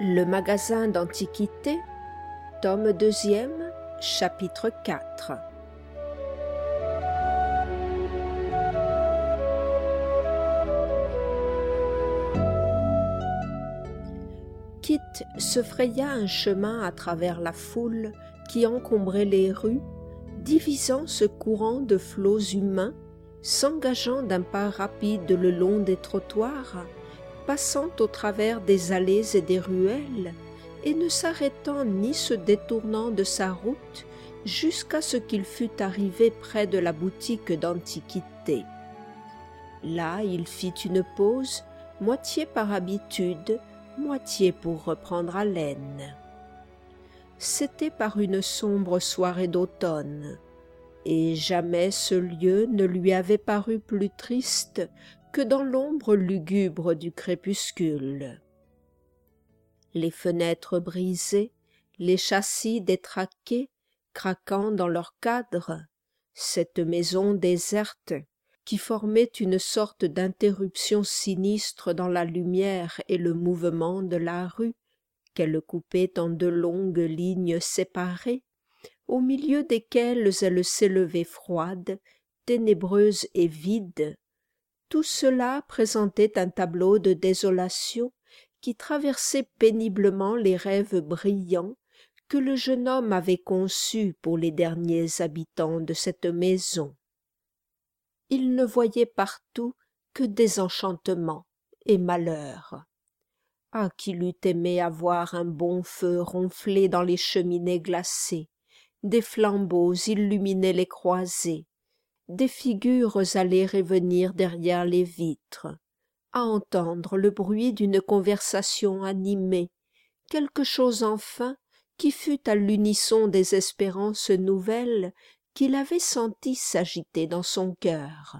Le magasin d'Antiquités, tome 2e, chapitre 4. Kit se fraya un chemin à travers la foule qui encombrait les rues, divisant ce courant de flots humains, s'engageant d'un pas rapide le long des trottoirs, passant au travers des allées et des ruelles, et ne s'arrêtant ni se détournant de sa route jusqu'à ce qu'il fût arrivé près de la boutique d'Antiquités. Là, il fit une pause, moitié par habitude, moitié pour reprendre haleine. C'était par une sombre soirée d'automne, et jamais ce lieu ne lui avait paru plus triste que dans l'ombre lugubre du crépuscule. Les fenêtres brisées, les châssis détraqués, craquant dans leurs cadres, cette maison déserte, qui formait une sorte d'interruption sinistre dans la lumière et le mouvement de la rue, qu'elle coupait en deux longues lignes séparées, au milieu desquelles elle s'élevait froide, ténébreuse et vide. Tout cela présentait un tableau de désolation qui traversait péniblement les rêves brillants que le jeune homme avait conçus pour les derniers habitants de cette maison. Il ne voyait partout que désenchantement et malheur. Ah, qu'il eût aimé avoir un bon feu ronfler dans les cheminées glacées, des flambeaux illuminer les croisées, des figures aller et venir derrière les vitres, à entendre le bruit d'une conversation animée, quelque chose enfin qui fût à l'unisson des espérances nouvelles qu'il avait senties s'agiter dans son cœur.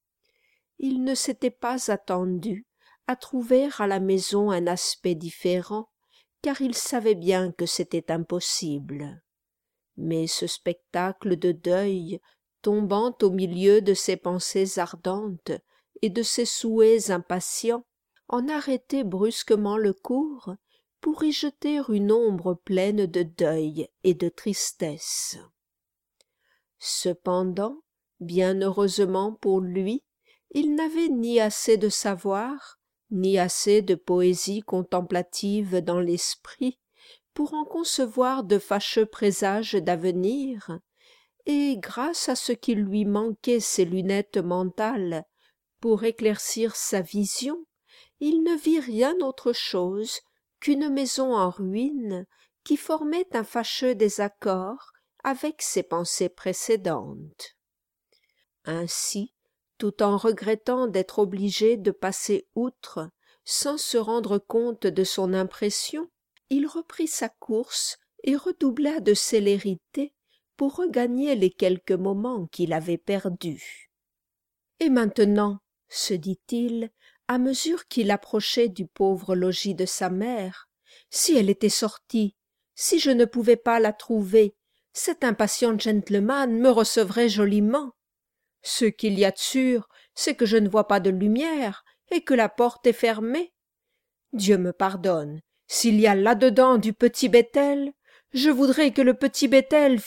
Il ne s'était pas attendu à trouver à la maison un aspect différent, car il savait bien que c'était impossible. Mais ce spectacle de deuil, tombant au milieu de ses pensées ardentes et de ses souhaits impatients, en arrêtait brusquement le cours pour y jeter une ombre pleine de deuil et de tristesse. Cependant, bien heureusement pour lui, il n'avait ni assez de savoir, ni assez de poésie contemplative dans l'esprit pour en concevoir de fâcheux présages d'avenir, et grâce à ce qu'il lui manquait ses lunettes mentales pour éclaircir sa vision, il ne vit rien autre chose qu'une maison en ruine qui formait un fâcheux désaccord avec ses pensées précédentes. Ainsi, tout en regrettant d'être obligé de passer outre sans se rendre compte de son impression, il reprit sa course et redoubla de célérité pour regagner les quelques moments qu'il avait perdus. « Et maintenant, se dit-il, à mesure qu'il approchait du pauvre logis de sa mère, si elle était sortie, si je ne pouvais pas la trouver, cet impatient gentleman me recevrait joliment. Ce qu'il y a de sûr, c'est que je ne vois pas de lumière et que la porte est fermée. Dieu me pardonne, s'il y a là-dedans du petit Bethel, je voudrais que le petit Bethel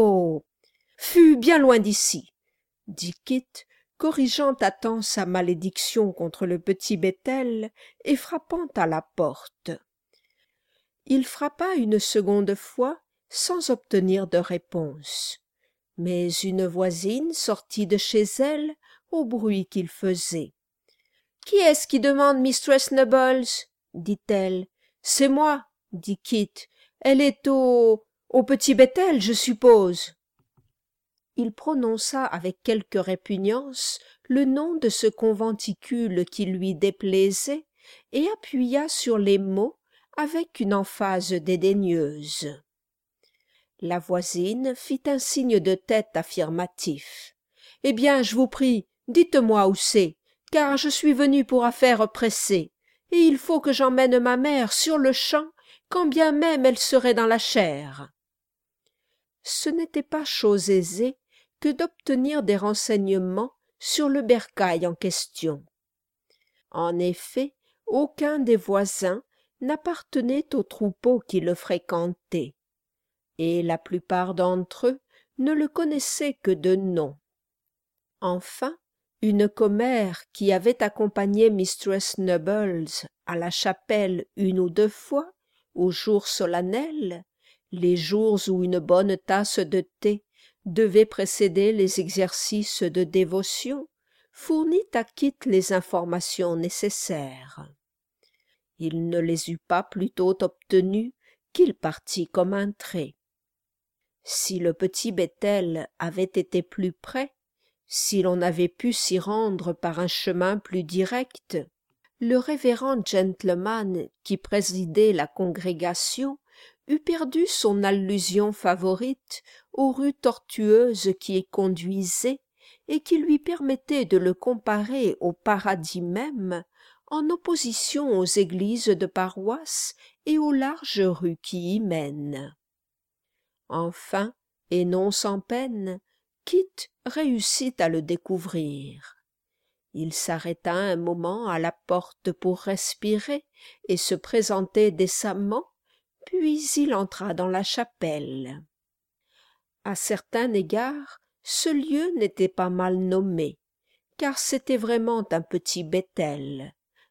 fût bien loin d'ici, dit Kit, corrigeant à temps sa malédiction contre le petit Bethel et frappant à la porte. Il frappa une seconde fois sans obtenir de réponse, mais une voisine sortit de chez elle au bruit qu'il faisait. « Qui est-ce qui demande Mistress Nubbles ?» dit-elle. « C'est moi, » dit Kit. « Elle est au petit Bethel, je suppose. » Il prononça avec quelque répugnance le nom de ce conventicule qui lui déplaisait et appuya sur les mots avec une emphase dédaigneuse. La voisine fit un signe de tête affirmatif. « Eh bien, je vous prie, dites-moi où c'est, car je suis venu pour affaire pressée, et il faut que j'emmène ma mère sur-le-champ, quand bien même elle serait dans la chair. » Ce n'était pas chose aisée que d'obtenir des renseignements sur le bercail en question. En effet, aucun des voisins n'appartenaient au troupeau qui le fréquentait, et la plupart d'entre eux ne le connaissaient que de nom. Enfin, une commère qui avait accompagné mistress Nubbles à la chapelle une ou deux fois, aux jours solennels, les jours où une bonne tasse de thé devait précéder les exercices de dévotion, fournit à Kit les informations nécessaires. Il ne les eut pas plus tôt obtenues qu'il partit comme un trait. Si le petit Bethel avait été plus près, si l'on avait pu s'y rendre par un chemin plus direct, le révérend gentleman qui présidait la congrégation eût perdu son allusion favorite aux rues tortueuses qui y conduisaient et qui lui permettaient de le comparer au paradis même, en opposition aux églises de paroisse et aux larges rues qui y mènent. Enfin, et non sans peine, Kit réussit à le découvrir. Il s'arrêta un moment à la porte pour respirer et se présenter décemment, puis il entra dans la chapelle. À certain égard, ce lieu n'était pas mal nommé, car c'était vraiment un petit Bethel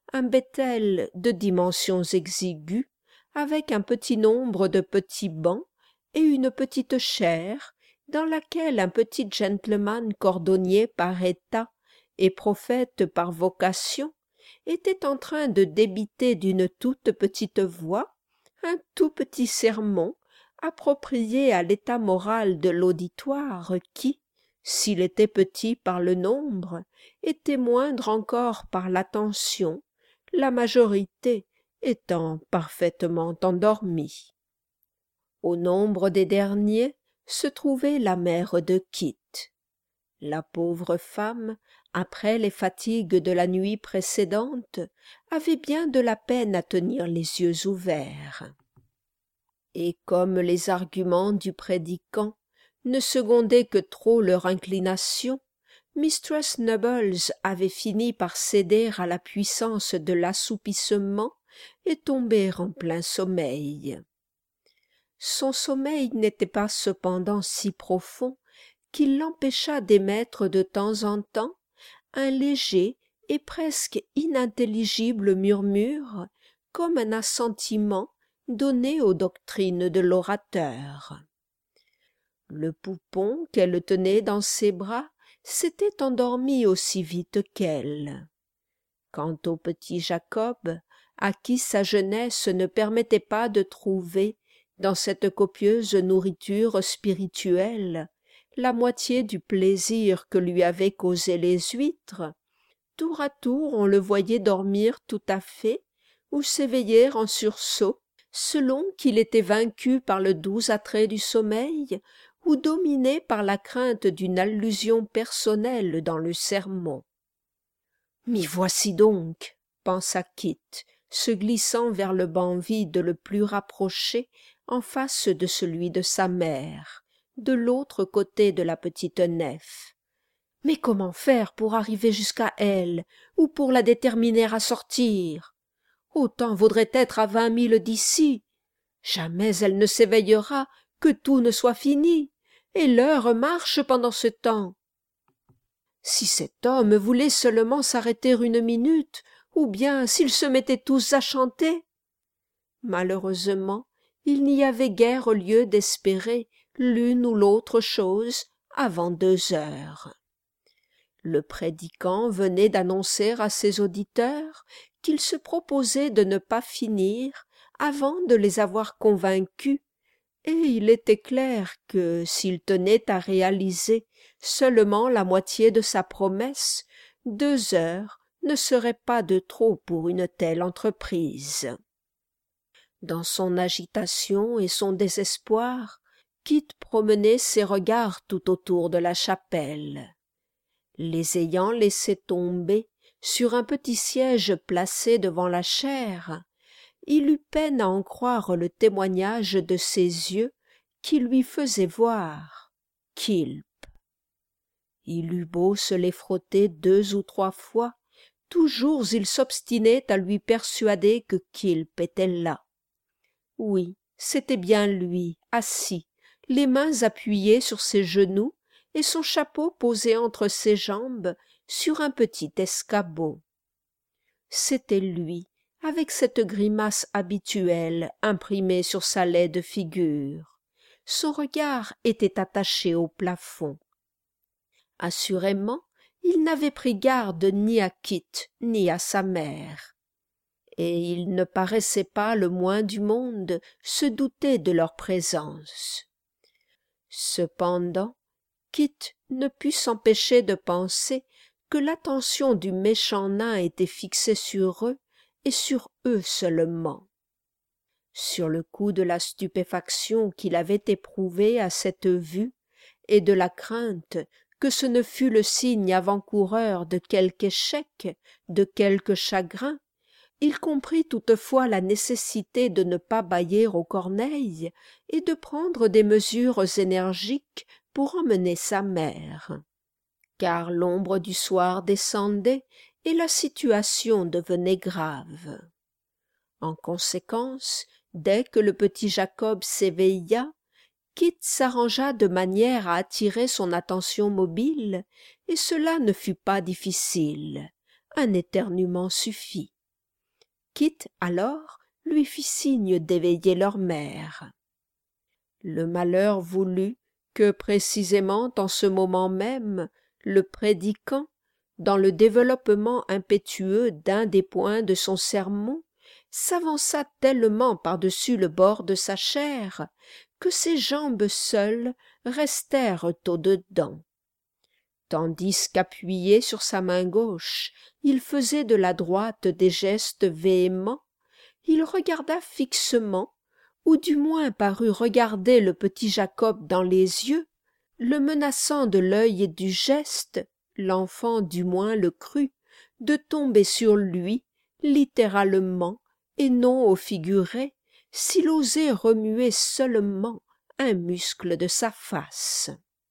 de dimensions exiguës, avec un petit nombre de petits bancs et une petite chaire, dans laquelle un petit gentleman cordonnier par état et prophète par vocation était en train de débiter d'une toute petite voix un tout petit sermon approprié à l'état moral de l'auditoire qui, s'il était petit par le nombre, était moindre encore par l'attention, la majorité étant parfaitement endormie. Au nombre des derniers se trouvait la mère de Kit. La pauvre femme, après les fatigues de la nuit précédente, avait bien de la peine à tenir les yeux ouverts. Et comme les arguments du prédicant ne secondaient que trop leur inclination, mistress Nubbles avait fini par céder à la puissance de l'assoupissement et tomber en plein sommeil. Son sommeil n'était pas cependant si profond qu'il l'empêcha d'émettre de temps en temps un léger et presque inintelligible murmure, comme un assentiment donné aux doctrines de l'orateur. Le poupon qu'elle tenait dans ses bras s'était endormi aussi vite qu'elle. Quant au petit Jacob, à qui sa jeunesse ne permettait pas de trouver, dans cette copieuse nourriture spirituelle, la moitié du plaisir que lui avaient causé les huîtres, tour à tour on le voyait dormir tout à fait ou s'éveiller en sursaut, selon qu'il était vaincu par le doux attrait du sommeil ou dominé par la crainte d'une allusion personnelle dans le sermon. « M'y voici donc !» pensa Kit, se glissant vers le banc vide le plus rapproché en face de celui de sa mère, de l'autre côté de la petite nef. Mais comment faire pour arriver jusqu'à elle, ou pour la déterminer à sortir? Autant vaudrait être à 20 milles d'ici. Jamais elle ne s'éveillera, que tout ne soit fini, et l'heure marche pendant ce temps. Si cet homme voulait seulement s'arrêter une minute, ou bien s'ils se mettaient tous à chanter. Malheureusement, il n'y avait guère lieu d'espérer l'une ou l'autre chose avant 2 heures. Le prédicant venait d'annoncer à ses auditeurs qu'il se proposait de ne pas finir avant de les avoir convaincus, et il était clair que, s'il tenait à réaliser seulement la moitié de sa promesse, 2 heures ne seraient pas de trop pour une telle entreprise. Dans son agitation et son désespoir, Kit promenait ses regards tout autour de la chapelle. Les ayant laissés tomber sur un petit siège placé devant la chaire, il eut peine à en croire le témoignage de ses yeux qui lui faisaient voir Quilp. Il eut beau se les frotter 2 ou 3 fois, Toujours il s'obstinait à lui persuader que Quilp était là. Oui, c'était bien lui, assis, les mains appuyées sur ses genoux et son chapeau posé entre ses jambes sur un petit escabeau. C'était lui, avec cette grimace habituelle imprimée sur sa laide figure. Son regard était attaché au plafond. Assurément, il n'avait pris garde ni à Kit ni à sa mère. Et il ne paraissait pas le moins du monde se douter de leur présence. Cependant, Kit ne put s'empêcher de penser que l'attention du méchant nain était fixée sur eux et sur eux seulement. Sur le coup de la stupéfaction qu'il avait éprouvée à cette vue et de la crainte que ce ne fût le signe avant-coureur de quelque échec, de quelque chagrin, il comprit toutefois la nécessité de ne pas bâiller aux corneilles et de prendre des mesures énergiques pour emmener sa mère. Car l'ombre du soir descendait et la situation devenait grave. En conséquence, dès que le petit Jacob s'éveilla, Kit s'arrangea de manière à attirer son attention mobile, et cela ne fut pas difficile. Un éternuement suffit. Kit, alors, lui fit signe d'éveiller leur mère. Le malheur voulut que, précisément en ce moment même, le prédicant, dans le développement impétueux d'un des points de son sermon, s'avança tellement par-dessus le bord de sa chaire que ses jambes seules restèrent au-dedans. Tandis qu'appuyé sur sa main gauche, il faisait de la droite des gestes véhéments, il regarda fixement, ou du moins parut regarder le petit Jacob dans les yeux, le menaçant de l'œil et du geste, l'enfant du moins le crut, de tomber sur lui, littéralement, et non au figuré, s'il osait remuer seulement un muscle de sa face.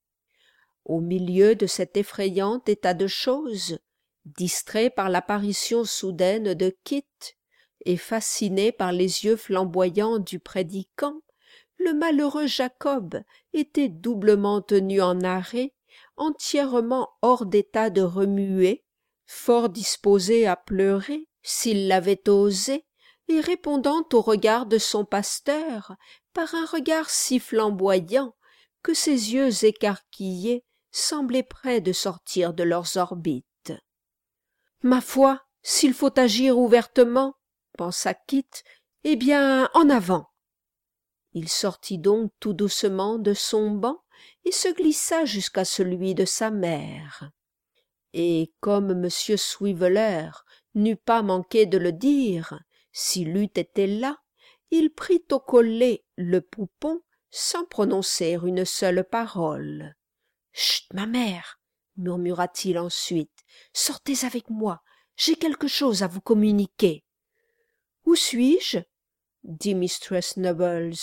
Au milieu de cet effrayant état de choses, distrait par l'apparition soudaine de Kit et fasciné par les yeux flamboyants du prédicant, le malheureux Jacob était doublement tenu en arrêt, entièrement hors d'état de remuer, fort disposé à pleurer s'il l'avait osé, et répondant au regard de son pasteur par un regard si flamboyant que ses yeux écarquillés semblaient près de sortir de leurs orbites. « Ma foi, s'il faut agir ouvertement, pensa Kit, eh bien, en avant !» Il sortit donc tout doucement de son banc et se glissa jusqu'à celui de sa mère. Et comme M. Swiveller n'eût pas manqué de le dire, s'il eût été là, il prit au collet le poupon sans prononcer une seule parole. « Chut, ma mère !» murmura-t-il ensuite. « Sortez avec moi, j'ai quelque chose à vous communiquer. »« Où suis-je » dit mistress Nubbles.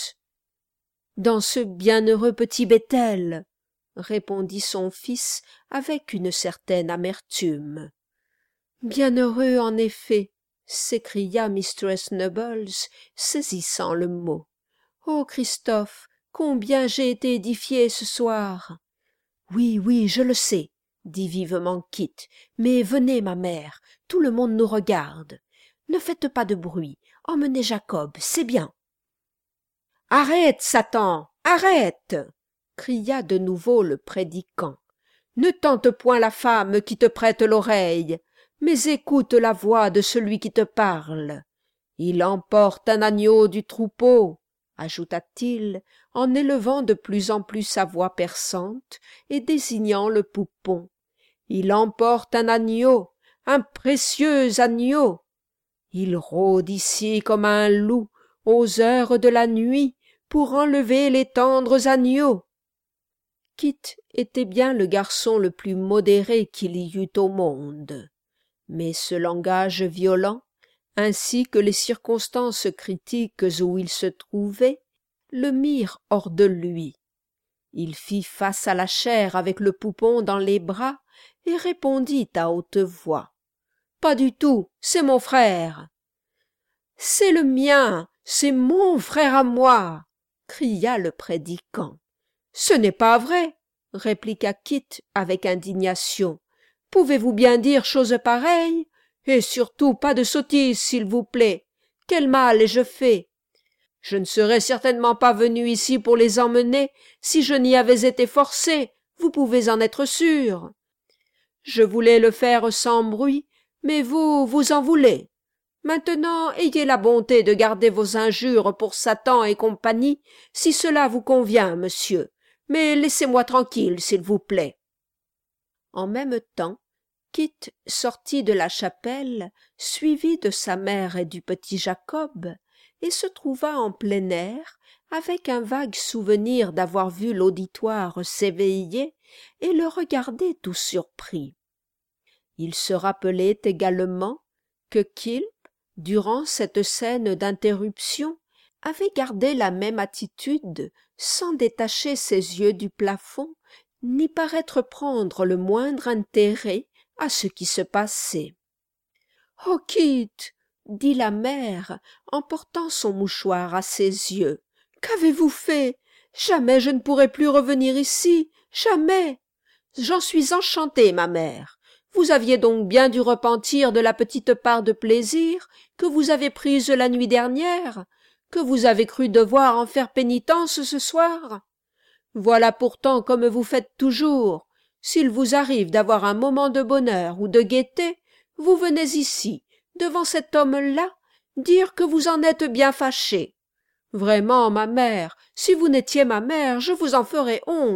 « Dans ce bienheureux petit Bethel » répondit son fils avec une certaine amertume. « Bienheureux, en effet » s'écria mistress Nubbles, saisissant le mot. « Oh, Christophe, combien j'ai été édifiée ce soir !»« Oui, oui, je le sais, » dit vivement Kit, « mais venez, ma mère, tout le monde nous regarde. Ne faites pas de bruit, emmenez Jacob, c'est bien. »« Arrête, Satan, arrête !» cria de nouveau le prédicant. « Ne tente point la femme qui te prête l'oreille, mais écoute la voix de celui qui te parle. Il emporte un agneau du troupeau, ajouta-t-il, en élevant de plus en plus sa voix perçante et désignant le poupon. Il emporte un agneau, un précieux agneau. Il rôde ici comme un loup aux heures de la nuit pour enlever les tendres agneaux. Kit était bien le garçon le plus modéré qu'il y eût au monde. Mais ce langage violent, ainsi que les circonstances critiques où il se trouvait, le mirent hors de lui. Il fit face à la chair avec le poupon dans les bras et répondit à haute voix. Pas du tout, c'est mon frère. C'est le mien, c'est mon frère à moi, cria le prédicant. Ce n'est pas vrai, répliqua Kit avec indignation. Pouvez-vous bien dire chose pareille? Et surtout pas de sottises, s'il vous plaît. Quel mal ai-je fait? Je ne serais certainement pas venu ici pour les emmener si je n'y avais été forcé, vous pouvez en être sûr. Je voulais le faire sans bruit, mais vous en voulez. Maintenant, ayez la bonté de garder vos injures pour Satan et compagnie, si cela vous convient, monsieur, mais laissez-moi tranquille, s'il vous plaît. En même temps, Kit sortit de la chapelle, suivi de sa mère et du petit Jacob, et se trouva en plein air, avec un vague souvenir d'avoir vu l'auditoire s'éveiller et le regarder tout surpris. Il se rappelait également que Quilp, durant cette scène d'interruption, avait gardé la même attitude sans détacher ses yeux du plafond ni paraître prendre le moindre intérêt à ce qui se passait. « Oh, Kit !» dit la mère en portant son mouchoir à ses yeux. « Qu'avez-vous fait? Jamais je ne pourrai plus revenir ici, jamais. J'en suis enchantée, ma mère. Vous aviez donc bien dû repentir de la petite part de plaisir que vous avez prise la nuit dernière, que vous avez cru devoir en faire pénitence ce soir. Voilà pourtant comme vous faites toujours. S'il vous arrive d'avoir un moment de bonheur ou de gaieté, vous venez ici, devant cet homme-là, dire que vous en êtes bien fâchée. Vraiment, ma mère, si vous n'étiez ma mère, je vous en ferais honte. »«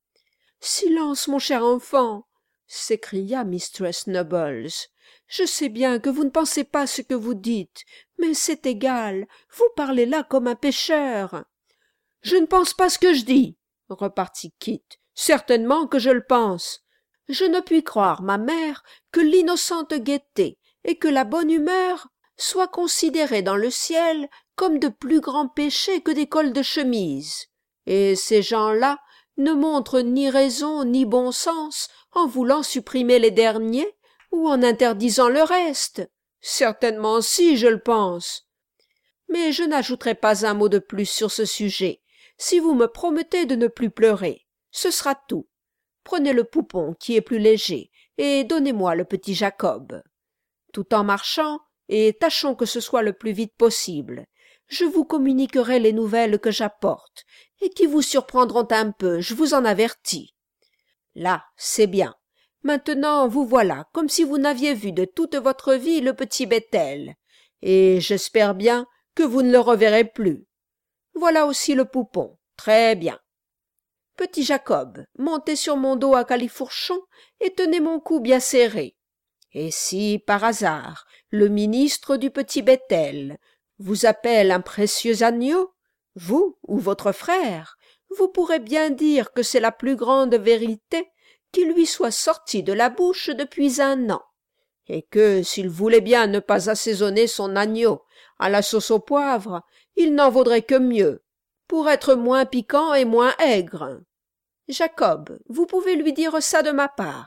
Silence, mon cher enfant !» s'écria mistress Nubbles. « Je sais bien que vous ne pensez pas ce que vous dites, mais c'est égal, vous parlez là comme un pécheur. »« Je ne pense pas ce que je dis, » repartit Kit. « Certainement que je le pense. Je ne puis croire, ma mère, que l'innocente gaieté et que la bonne humeur soient considérées dans le ciel comme de plus grands péchés que des cols de chemise. Et ces gens-là ne montrent ni raison ni bon sens en voulant supprimer les derniers ou en interdisant le reste. Certainement si, je le pense. Mais je n'ajouterai pas un mot de plus sur ce sujet, si vous me promettez de ne plus pleurer. Ce sera tout. Prenez le poupon qui est plus léger, et donnez-moi le petit Jacob. Tout en marchant, et tâchons que ce soit le plus vite possible, je vous communiquerai les nouvelles que j'apporte, et qui vous surprendront un peu, je vous en avertis. Là, c'est bien. Maintenant, vous voilà, comme si vous n'aviez vu de toute votre vie le petit Bethel, et j'espère bien que vous ne le reverrez plus. Voilà aussi le poupon. Très bien. Petit Jacob, montez sur mon dos à califourchon et tenez mon cou bien serré. Et si, par hasard, le ministre du petit Bethel vous appelle un précieux agneau, vous ou votre frère, vous pourrez bien dire que c'est la plus grande vérité qui lui soit sortie de la bouche depuis un an, et que, s'il voulait bien ne pas assaisonner son agneau à la sauce au poivre, il n'en vaudrait que mieux, pour être moins piquant et moins aigre. Jacob, vous pouvez lui dire ça de ma part. »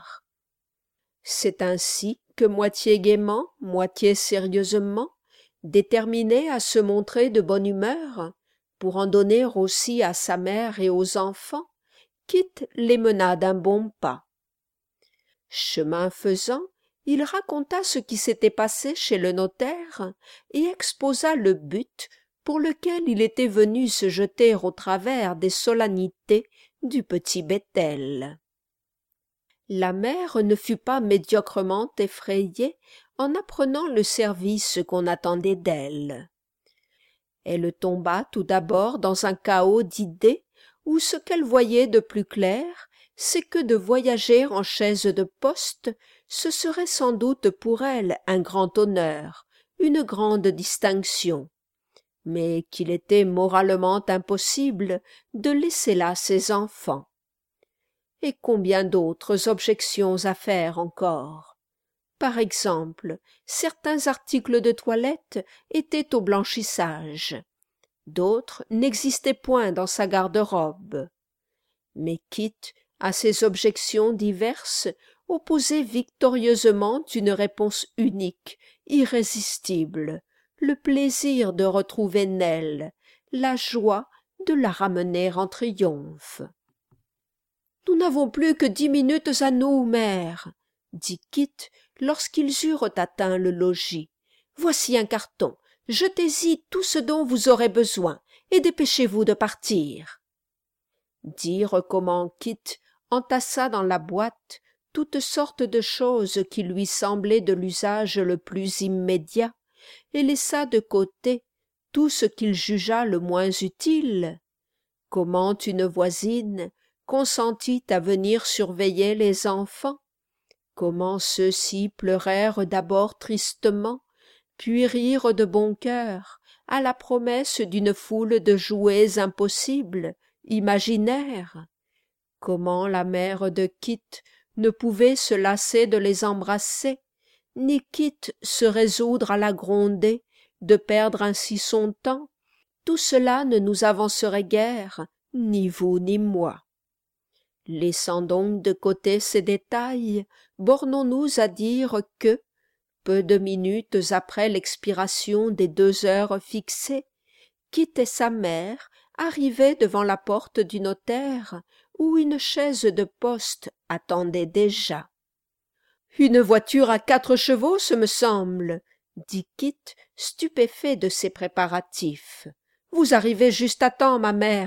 C'est ainsi que moitié gaiement, moitié sérieusement, déterminé à se montrer de bonne humeur, pour en donner aussi à sa mère et aux enfants, Kit les mena d'un bon pas. Chemin faisant, il raconta ce qui s'était passé chez le notaire et exposa le but pour lequel il était venu se jeter au travers des solennités du petit Bethel. La mère ne fut pas médiocrement effrayée en apprenant le service qu'on attendait d'elle. Elle tomba tout d'abord dans un chaos d'idées où ce qu'elle voyait de plus clair, c'est que de voyager en chaise de poste, ce serait sans doute pour elle un grand honneur, une grande distinction, mais qu'il était moralement impossible de laisser là ses enfants. Et combien d'autres objections à faire encore? Par exemple, certains articles de toilette étaient au blanchissage, d'autres n'existaient point dans sa garde-robe. Mais Kit, à ces objections diverses, opposait victorieusement une réponse unique, irrésistible, le plaisir de retrouver Nell, la joie de la ramener en triomphe. « Nous n'avons plus que 10 minutes à nous, mère, » dit Kit lorsqu'ils eurent atteint le logis. « Voici un carton, jetez-y tout ce dont vous aurez besoin, et dépêchez-vous de partir. » Dire comment Kit entassa dans la boîte toutes sortes de choses qui lui semblaient de l'usage le plus immédiat, et laissa de côté tout ce qu'il jugea le moins utile. Comment une voisine consentit à venir surveiller les enfants, comment ceux-ci pleurèrent d'abord tristement, puis rirent de bon cœur à la promesse d'une foule de jouets impossibles, imaginaires, comment la mère de Kit ne pouvait se lasser de les embrasser, ni Kit se résoudre à la gronder, de perdre ainsi son temps, tout cela ne nous avancerait guère, ni vous ni moi. Laissant donc de côté ces détails, bornons-nous à dire que, peu de minutes après l'expiration des 2 heures fixées, Kit et sa mère arrivaient devant la porte du notaire, où une chaise de poste attendait déjà. « Une voiture à 4 chevaux, ce me semble, » dit Kit, stupéfait de ces préparatifs. « Vous arrivez juste à temps, ma mère. »«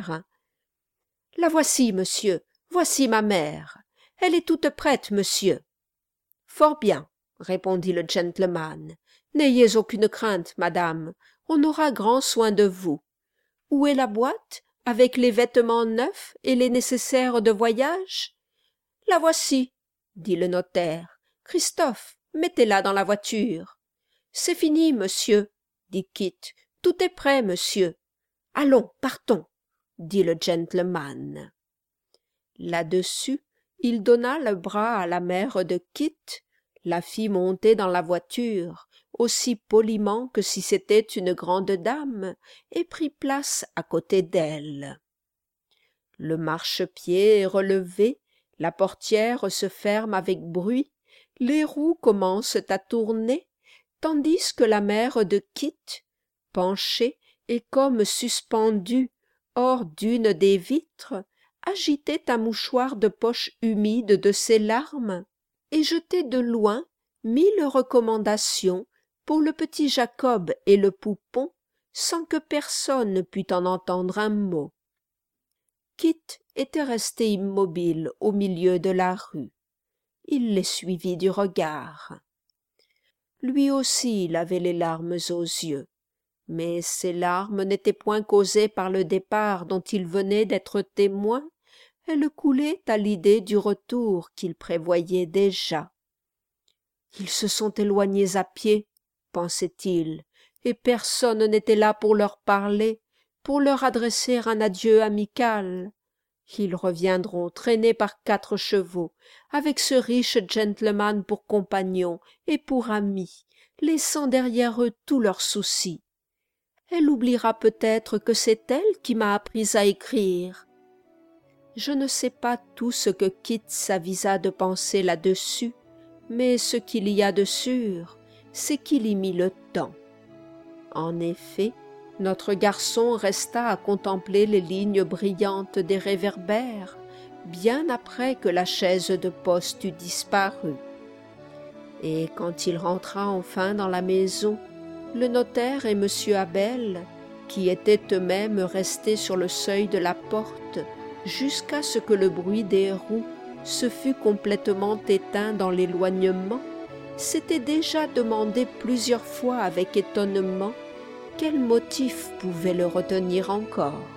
La voici, monsieur, voici ma mère. Elle est toute prête, monsieur. »« Fort bien, » répondit le gentleman. « N'ayez aucune crainte, madame, on aura grand soin de vous. Où est la boîte, avec les vêtements neufs et les nécessaires de voyage ? » « La voici, » dit le notaire. « Christophe, mettez-la dans la voiture. »« C'est fini, monsieur, » dit Kit. « Tout est prêt, monsieur. »« Allons, partons, » dit le gentleman. Là-dessus, il donna le bras à la mère de Kit, la fit monter dans la voiture, aussi poliment que si c'était une grande dame, et prit place à côté d'elle. Le marchepied est relevé, la portière se ferme avec bruit, les roues commencent à tourner, tandis que la mère de Kit, penchée et comme suspendue hors d'une des vitres, agitait un mouchoir de poche humide de ses larmes et jetait de loin 1000 recommandations pour le petit Jacob et le poupon, sans que personne pût en entendre un mot. Kit était resté immobile au milieu de la rue. Il les suivit du regard. Lui aussi il avait les larmes aux yeux, mais ces larmes n'étaient point causées par le départ dont il venait d'être témoin, elles coulaient à l'idée du retour qu'il prévoyait déjà. Ils se sont éloignés à pied, pensait-il, et personne n'était là pour leur parler, pour leur adresser un adieu amical. Ils reviendront traînés par 4 chevaux, avec ce riche gentleman pour compagnon et pour ami, laissant derrière eux tous leurs soucis. Elle oubliera peut-être que c'est elle qui m'a appris à écrire. Je ne sais pas tout ce que Kit s'avisa de penser là-dessus, mais ce qu'il y a de sûr, c'est qu'il y mit le temps. En effet, notre garçon resta à contempler les lignes brillantes des réverbères, bien après que la chaise de poste eut disparu. Et quand il rentra enfin dans la maison, le notaire et M. Abel, qui étaient eux-mêmes restés sur le seuil de la porte jusqu'à ce que le bruit des roues se fût complètement éteint dans l'éloignement, s'étaient déjà demandé plusieurs fois avec étonnement quel motif pouvait le retenir encore.